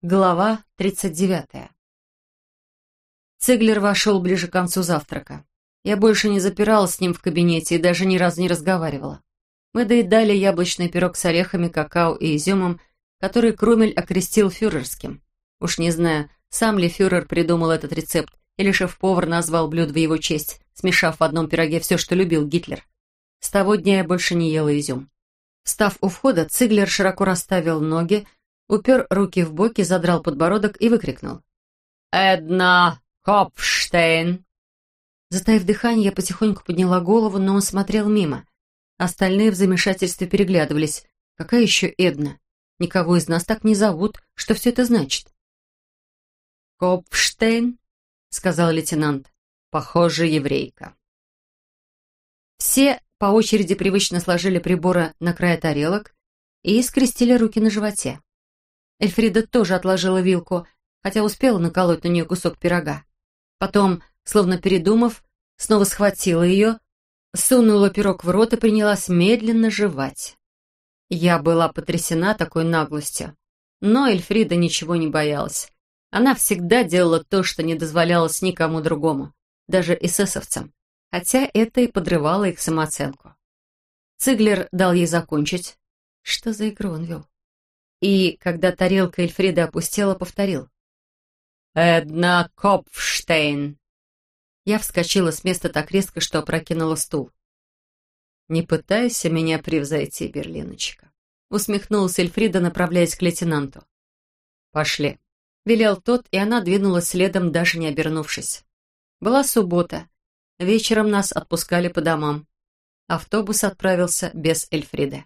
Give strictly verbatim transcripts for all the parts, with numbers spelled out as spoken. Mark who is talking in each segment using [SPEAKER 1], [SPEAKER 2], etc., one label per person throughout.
[SPEAKER 1] Глава тридцать девятая. Циглер вошел ближе к концу завтрака. Я больше не запиралась с ним в кабинете и даже ни разу не разговаривала. Мы доедали яблочный пирог с орехами, какао и изюмом, который Крумель окрестил фюрерским. Уж не знаю, сам ли фюрер придумал этот рецепт, или шеф-повар назвал блюдо в его честь, смешав в одном пироге все, что любил Гитлер. С того дня я больше не ела изюм. Встав у входа, Циглер широко расставил ноги, упер руки в боки, задрал подбородок и выкрикнул: «Эдна Копфштейн!» Затаив дыхание, я потихоньку подняла голову, но он смотрел мимо. Остальные в замешательстве переглядывались. Какая еще Эдна? Никого из нас так не зовут. Что все это значит? «Копфштейн», — сказал лейтенант. «Похоже, еврейка». Все по очереди привычно сложили приборы на край тарелок и скрестили руки на животе. Эльфрида тоже отложила вилку, хотя успела наколоть на нее кусок пирога. Потом, словно передумав, снова схватила ее, сунула пирог в рот и принялась медленно жевать. Я была потрясена такой наглостью, но Эльфрида ничего не боялась. Она всегда делала то, что не дозволялось никому другому, даже эсэсовцам, хотя это и подрывало их самооценку. Циглер дал ей закончить. Что за игру он вел? И, когда тарелка Эльфриды опустела, повторил: «Эдна Копфштейн». Я вскочила с места так резко, что опрокинула стул. «Не пытайся меня превзойти, Берлиночка», — усмехнулась Эльфрида, направляясь к лейтенанту. «Пошли», — велел тот, и она двинулась следом, даже не обернувшись. Была суббота. Вечером нас отпускали по домам. Автобус отправился без Эльфриды.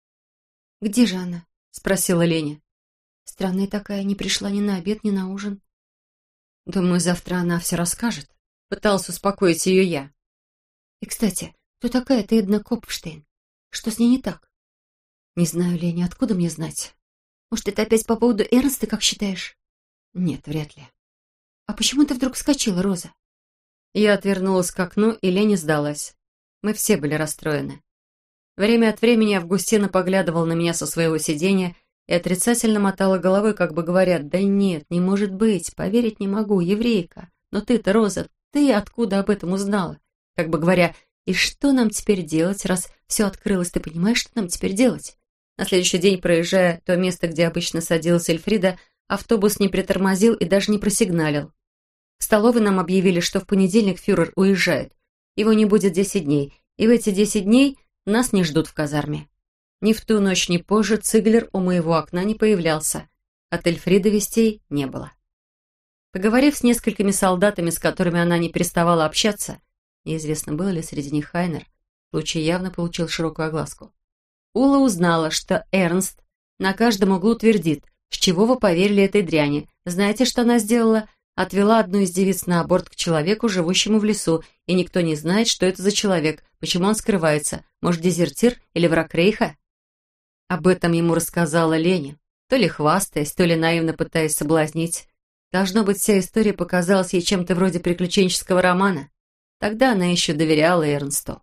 [SPEAKER 2] «Где же она?» — спросила
[SPEAKER 1] Леня.
[SPEAKER 2] «Странная такая, не пришла ни на обед, ни на ужин».
[SPEAKER 1] «Думаю, завтра она все расскажет», — пыталась успокоить ее я.
[SPEAKER 2] «И, кстати, кто такая эта Эдна Копфштейн? Что с ней не так?»
[SPEAKER 1] «Не знаю, Леня, откуда мне знать?»
[SPEAKER 2] «Может, это опять по поводу Эрнста, как считаешь?»
[SPEAKER 1] «Нет, вряд ли».
[SPEAKER 2] «А почему ты вдруг вскочила, Роза?»
[SPEAKER 1] Я отвернулась к окну, и Леня сдалась. Мы все были расстроены. Время от времени Августина поглядывала на меня со своего сиденья и отрицательно мотала головой, как бы говоря: «Да нет, не может быть, поверить не могу, еврейка. Но ты-то, Роза, ты откуда об этом узнала?» Как бы говоря: «И что нам теперь делать, раз все открылось? Ты понимаешь, что нам теперь делать?» На следующий день, проезжая то место, где обычно садилась Эльфрида, автобус не притормозил и даже не просигналил. В столовой нам объявили, что в понедельник фюрер уезжает. Его не будет десять дней, и в эти десять дней нас не ждут в казарме. Ни в ту ночь, ни позже Циглер у моего окна не появлялся. От Эльфриды вестей не было. Поговорив с несколькими солдатами, с которыми она не переставала общаться, неизвестно, был ли среди них Хайнер, случай явно получил широкую огласку. Ула узнала, что Эрнст на каждом углу твердит: «С чего вы поверили этой дряни? Знаете, что она сделала? Отвела одну из девиц на аборт к человеку, живущему в лесу, и никто не знает, что это за человек, почему он скрывается, может, дезертир или враг Рейха?» Об этом ему рассказала Леня, то ли хвастаясь, то ли наивно пытаясь соблазнить. Должно быть, вся история показалась ей чем-то вроде приключенческого романа. Тогда она еще доверяла Эрнсту.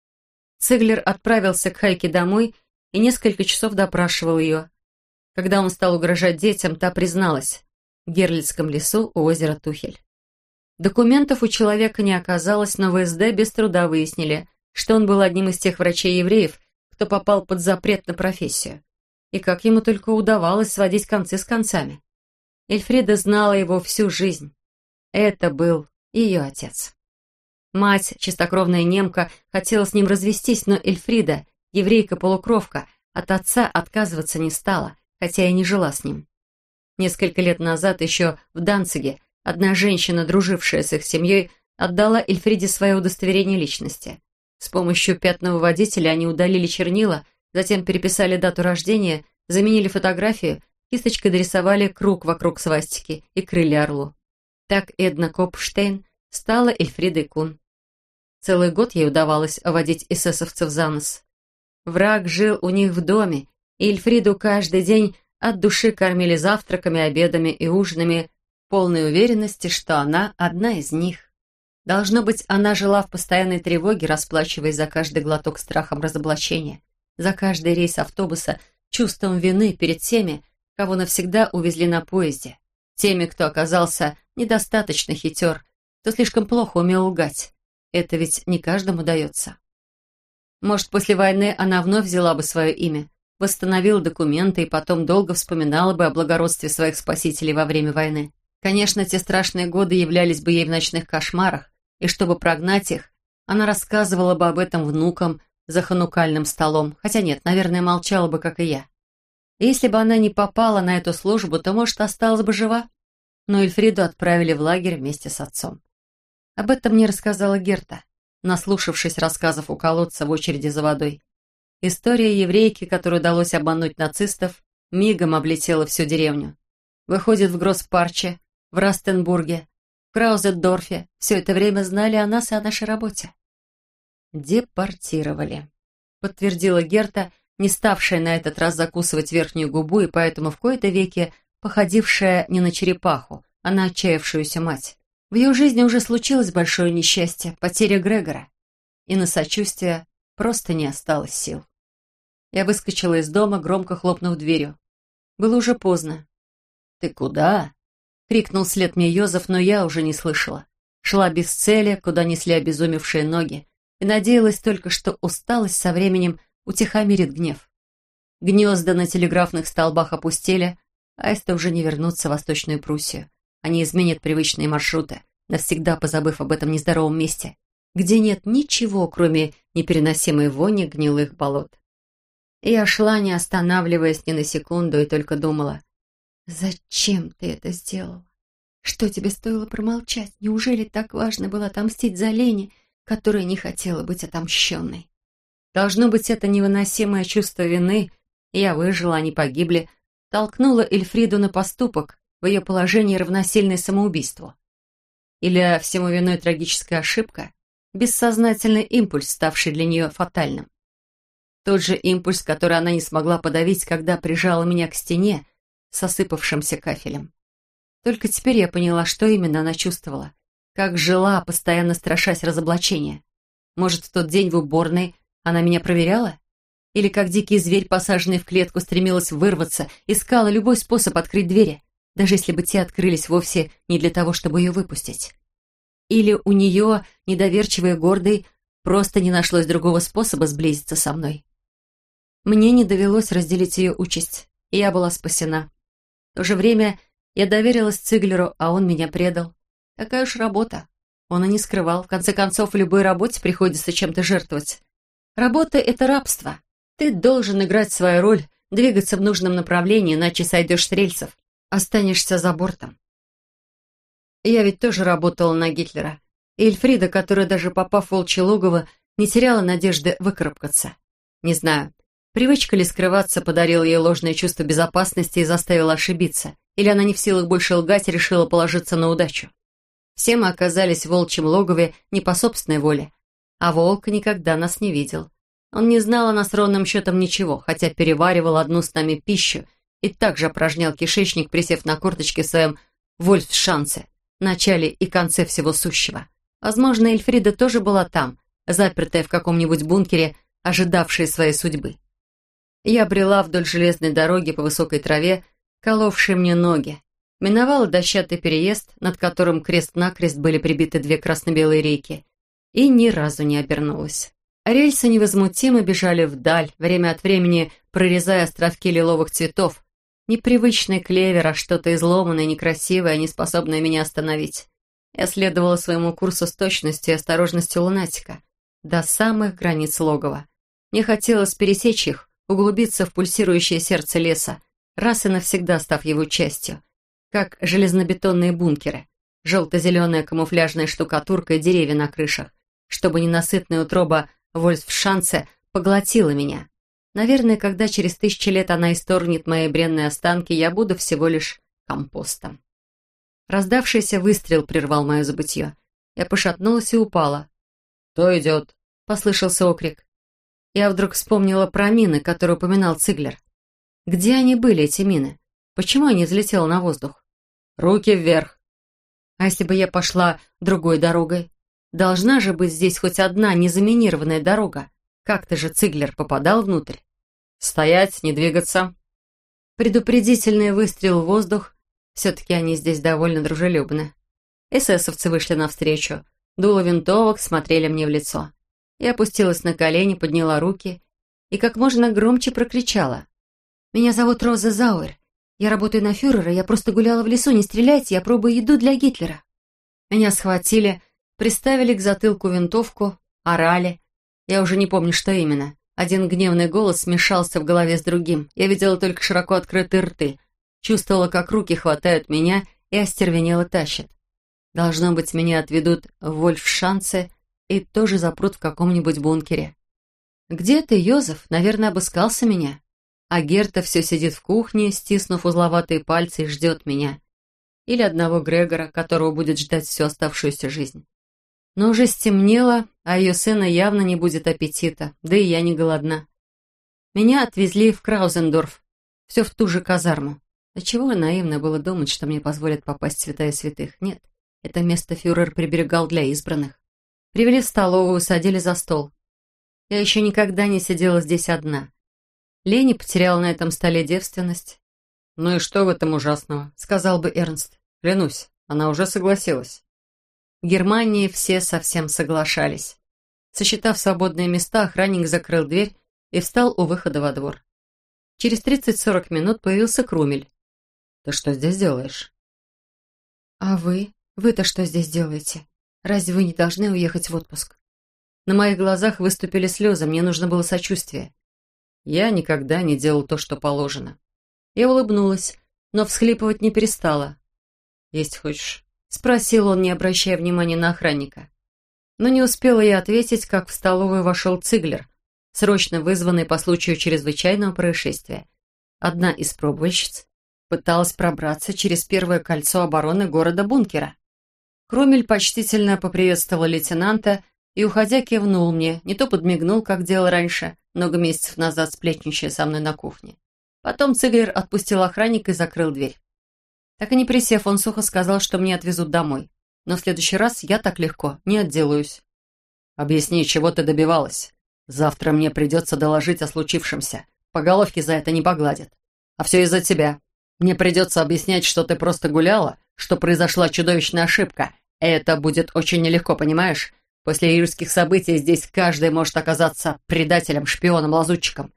[SPEAKER 1] Циглер отправился к Хайке домой и несколько часов допрашивал ее. Когда он стал угрожать детям, та призналась: в Герлицком лесу у озера Тухель. Документов у человека не оказалось, но в эс дэ без труда выяснили, что он был одним из тех врачей-евреев, кто попал под запрет на профессию. И как ему только удавалось сводить концы с концами. Эльфрида знала его всю жизнь. Это был ее отец. Мать, чистокровная немка, хотела с ним развестись, но Эльфрида, еврейка-полукровка, от отца отказываться не стала, хотя и не жила с ним. Несколько лет назад еще в Данциге одна женщина, дружившая с их семьей, отдала Эльфриде свое удостоверение личности. С помощью пятновыводителя они удалили чернила, затем переписали дату рождения, заменили фотографию, кисточкой дорисовали круг вокруг свастики и крылья орлу. Так Эдна Копфштейн стала Эльфридой Кун. Целый год ей удавалось водить эсэсовцев за нос. Враг жил у них в доме, и Эльфриду каждый день от души кормили завтраками, обедами и ужинами, в полной уверенности, что она одна из них. Должно быть, она жила в постоянной тревоге, расплачиваясь за каждый глоток страхом разоблачения, за каждый рейс автобуса чувством вины перед теми, кого навсегда увезли на поезде, теми, кто оказался недостаточно хитер, кто слишком плохо умел лгать. Это ведь не каждому дается. Может, после войны она вновь взяла бы свое имя, восстановила документы и потом долго вспоминала бы о благородстве своих спасителей во время войны. Конечно, те страшные годы являлись бы ей в ночных кошмарах, и чтобы прогнать их, она рассказывала бы об этом внукам за ханукальным столом, хотя нет, наверное, молчала бы, как и я. И если бы она не попала на эту службу, то, может, осталась бы жива. Но Эльфриду отправили в лагерь вместе с отцом. Об этом мне рассказала Герта, наслушавшись рассказов у колодца в очереди за водой. История еврейки, которую удалось обмануть нацистов, мигом облетела всю деревню. Выходит, в Гросспарче, в Растенбурге, в Краузетдорфе все это время знали о нас и о нашей работе. «Депортировали», — подтвердила Герта, не ставшая на этот раз закусывать верхнюю губу и поэтому в кои-то веки походившая не на черепаху, а на отчаявшуюся мать. В ее жизни уже случилось большое несчастье, потеря Грегора, и на сочувствие просто не осталось сил. Я выскочила из дома, громко хлопнув дверью. Было уже поздно. «Ты куда?» — крикнул вслед мне Йозеф, но я уже не слышала. Шла без цели, куда несли обезумевшие ноги, и надеялась только, что усталость со временем утихомирит гнев. Гнезда на телеграфных столбах опустели, аисты уже не вернутся в Восточную Пруссию. Они изменят привычные маршруты, навсегда позабыв об этом нездоровом месте, где нет ничего, кроме непереносимой вони гнилых болот. И я шла, не останавливаясь ни на секунду, и только думала: «Зачем ты это сделала? Что тебе стоило промолчать? Неужели так важно было отомстить за Лени, которая не хотела быть отомщенной?» Должно быть, это невыносимое чувство вины, я выжила, они погибли, толкнуло Эльфриду на поступок, в ее положении равносильное самоубийству. Или всему виной трагическая ошибка, бессознательный импульс, ставший для нее фатальным. Тот же импульс, который она не смогла подавить, когда прижала меня к стене с осыпавшимся кафелем. Только теперь я поняла, что именно она чувствовала, как жила, постоянно страшась разоблачения. Может, в тот день в уборной она меня проверяла? Или как дикий зверь, посаженный в клетку, стремилась вырваться, искала любой способ открыть двери, даже если бы те открылись вовсе не для того, чтобы ее выпустить? Или у нее, недоверчивой и гордой, просто не нашлось другого способа сблизиться со мной? Мне не довелось разделить ее участь, и я была спасена. В то же время я доверилась Циглеру, а он меня предал. Такая уж работа. Он и не скрывал. В конце концов, в любой работе приходится чем-то жертвовать. Работа — это рабство. Ты должен играть свою роль, двигаться в нужном направлении, иначе сойдешь с рельсов, останешься за бортом. Я ведь тоже работала на Гитлера. И Эльфрида, которая, даже попав в волчье логово, не теряла надежды выкарабкаться. Не знаю, привычка ли скрываться подарила ей ложное чувство безопасности и заставила ошибиться, или она не в силах больше лгать и решила положиться на удачу. Все мы оказались в волчьем логове не по собственной воле, а волк никогда нас не видел. Он не знал о нас ровным счетом ничего, хотя переваривал одну с нами пищу и также опорожнял кишечник, присев на корточки в своем вольфшанце, начале и конце всего сущего. Возможно, Эльфрида тоже была там, запертая в каком-нибудь бункере, ожидавшая своей судьбы. Я брела вдоль железной дороги по высокой траве, коловшей мне ноги, миновала дощатый переезд, над которым крест-накрест были прибиты две красно-белые рейки, и ни разу не обернулась. Рельсы невозмутимо бежали вдаль, время от времени прорезая островки лиловых цветов. Непривычный клевер, а что-то изломанное, некрасивое, не способное меня остановить. Я следовала своему курсу с точностью и осторожностью лунатика, до самых границ логова. Мне хотелось пересечь их, углубиться в пульсирующее сердце леса, раз и навсегда став его частью, как железнобетонные бункеры, желто-зеленая камуфляжная штукатурка и деревья на крышах, чтобы ненасытная утроба вольфшанце поглотила меня. Наверное, когда через тысячи лет она исторгнет мои бренные останки, я буду всего лишь компостом. Раздавшийся выстрел прервал мое забытье. Я пошатнулась и упала. «Кто идет?» — послышался окрик. Я вдруг вспомнила про мины, которые упоминал Циглер. Где они были, эти мины? Почему я не взлетела на воздух? «Руки вверх!» А если бы я пошла другой дорогой? Должна же быть здесь хоть одна незаминированная дорога. Как-то же Циглер попадал внутрь. «Стоять, не двигаться!» Предупредительный выстрел в воздух. Все-таки они здесь довольно дружелюбны. Эсэсовцы вышли навстречу. Дуло винтовок смотрели мне в лицо. Я опустилась на колени, подняла руки и как можно громче прокричала.
[SPEAKER 2] «Меня зовут Роза Зауэр. Я работаю на фюрера, я просто гуляла в лесу, не стреляйте, я пробую еду для Гитлера».
[SPEAKER 1] Меня схватили, приставили к затылку винтовку, орали. Я уже не помню, что именно. Один гневный голос смешался в голове с другим. Я видела только широко открытые рты. Чувствовала, как руки хватают меня и остервенело тащат. Должно быть, меня отведут в Вольфшанце и тоже запрут в каком-нибудь бункере. Где-то Йозеф, наверное, обыскался меня. А Герта все сидит в кухне, стиснув узловатые пальцы, и ждет меня. Или одного Грегора, которого будет ждать всю оставшуюся жизнь. Но уже стемнело, а ее сына явно не будет аппетита, да и я не голодна. Меня отвезли в Краузендорф, все в ту же казарму. Да чего наивно было думать, что мне позволят попасть в святая святых. Нет, это место фюрер приберегал для избранных. Привели в столовую, садили за стол. Я еще никогда не сидела здесь одна. Лени потеряла на этом столе девственность. «Ну и что в этом ужасного?» — сказал бы Эрнст. «Клянусь, она уже согласилась». В Германии все совсем соглашались. Сосчитав свободные места, охранник закрыл дверь и встал у выхода во двор. Через тридцать-сорок минут появился Крумель. «Ты что здесь делаешь?»
[SPEAKER 2] «А вы? Вы-то что здесь делаете? Разве вы не должны уехать в отпуск?»
[SPEAKER 1] На моих глазах выступили слезы, мне нужно было сочувствие. Я никогда не делал то, что положено. Я улыбнулась, но всхлипывать не перестала. «Есть хочешь?» — спросил он, не обращая внимания на охранника. Но не успела я ответить, как в столовую вошел Циглер, срочно вызванный по случаю чрезвычайного происшествия. Одна из пробовальщиц пыталась пробраться через первое кольцо обороны города-бункера. Крумель почтительно поприветствовал лейтенанта и, уходя, кивнул мне, не то подмигнул, как делал раньше, много месяцев назад сплетничая со мной на кухне. Потом Циглер отпустил охранника и закрыл дверь. Так и не присев, он сухо сказал, что мне отвезут домой. Но в следующий раз я так легко не отделаюсь. «Объясни, чего ты добивалась. Завтра мне придется доложить о случившемся. По головке за это не погладят. А все из-за тебя. Мне придется объяснять, что ты просто гуляла, что произошла чудовищная ошибка. Это будет очень нелегко, понимаешь? После июльских событий здесь каждый может оказаться предателем, шпионом, лазутчиком».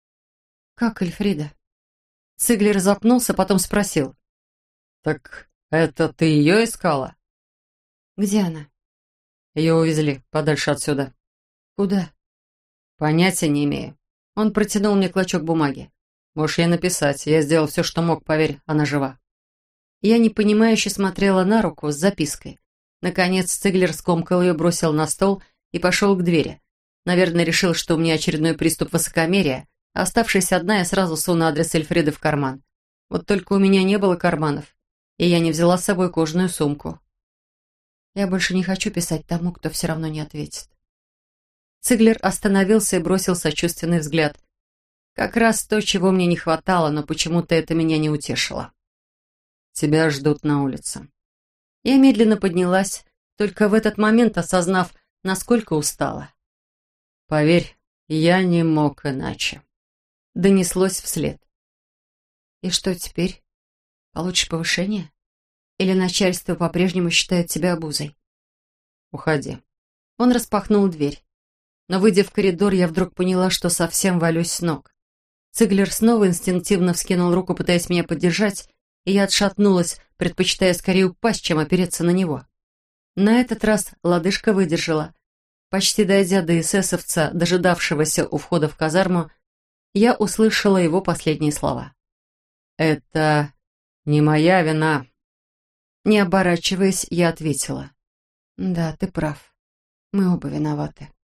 [SPEAKER 2] «Как Эльфрида?»
[SPEAKER 1] Циглер запнулся, потом спросил. «Так это ты ее искала?»
[SPEAKER 2] «Где она?»
[SPEAKER 1] «Ее увезли подальше отсюда».
[SPEAKER 2] «Куда?»
[SPEAKER 1] «Понятия не имею». Он протянул мне клочок бумаги. «Можешь ей написать. Я сделал все, что мог, поверь, она жива». Я непонимающе смотрела на руку с запиской. Наконец Циглер скомкал ее, бросил на стол и пошел к двери. Наверное, решил, что у меня очередной приступ высокомерия. А оставшись одна, я сразу суну адрес Эльфриды в карман. Вот только у меня не было карманов, и я не взяла с собой кожаную сумку. Я больше не хочу писать тому, кто все равно не ответит. Циглер остановился и бросил сочувственный взгляд. Как раз то, чего мне не хватало, но почему-то это меня не утешило. «Тебя ждут на улице». Я медленно поднялась, только в этот момент осознав, насколько устала. «Поверь, я не мог иначе», — донеслось вслед.
[SPEAKER 2] «И что теперь? Получишь повышение? Или начальство по-прежнему считает тебя обузой?»
[SPEAKER 1] «Уходи». Он распахнул дверь. Но, выйдя в коридор, я вдруг поняла, что совсем валюсь с ног. Циглер снова инстинктивно вскинул руку, пытаясь меня поддержать, и я отшатнулась, предпочитая скорее упасть, чем опереться на него. На этот раз лодыжка выдержала. Почти дойдя до эсэсовца, дожидавшегося у входа в казарму, я услышала его последние слова. «Это не моя вина». Не оборачиваясь, я ответила. «Да, ты прав. Мы оба виноваты».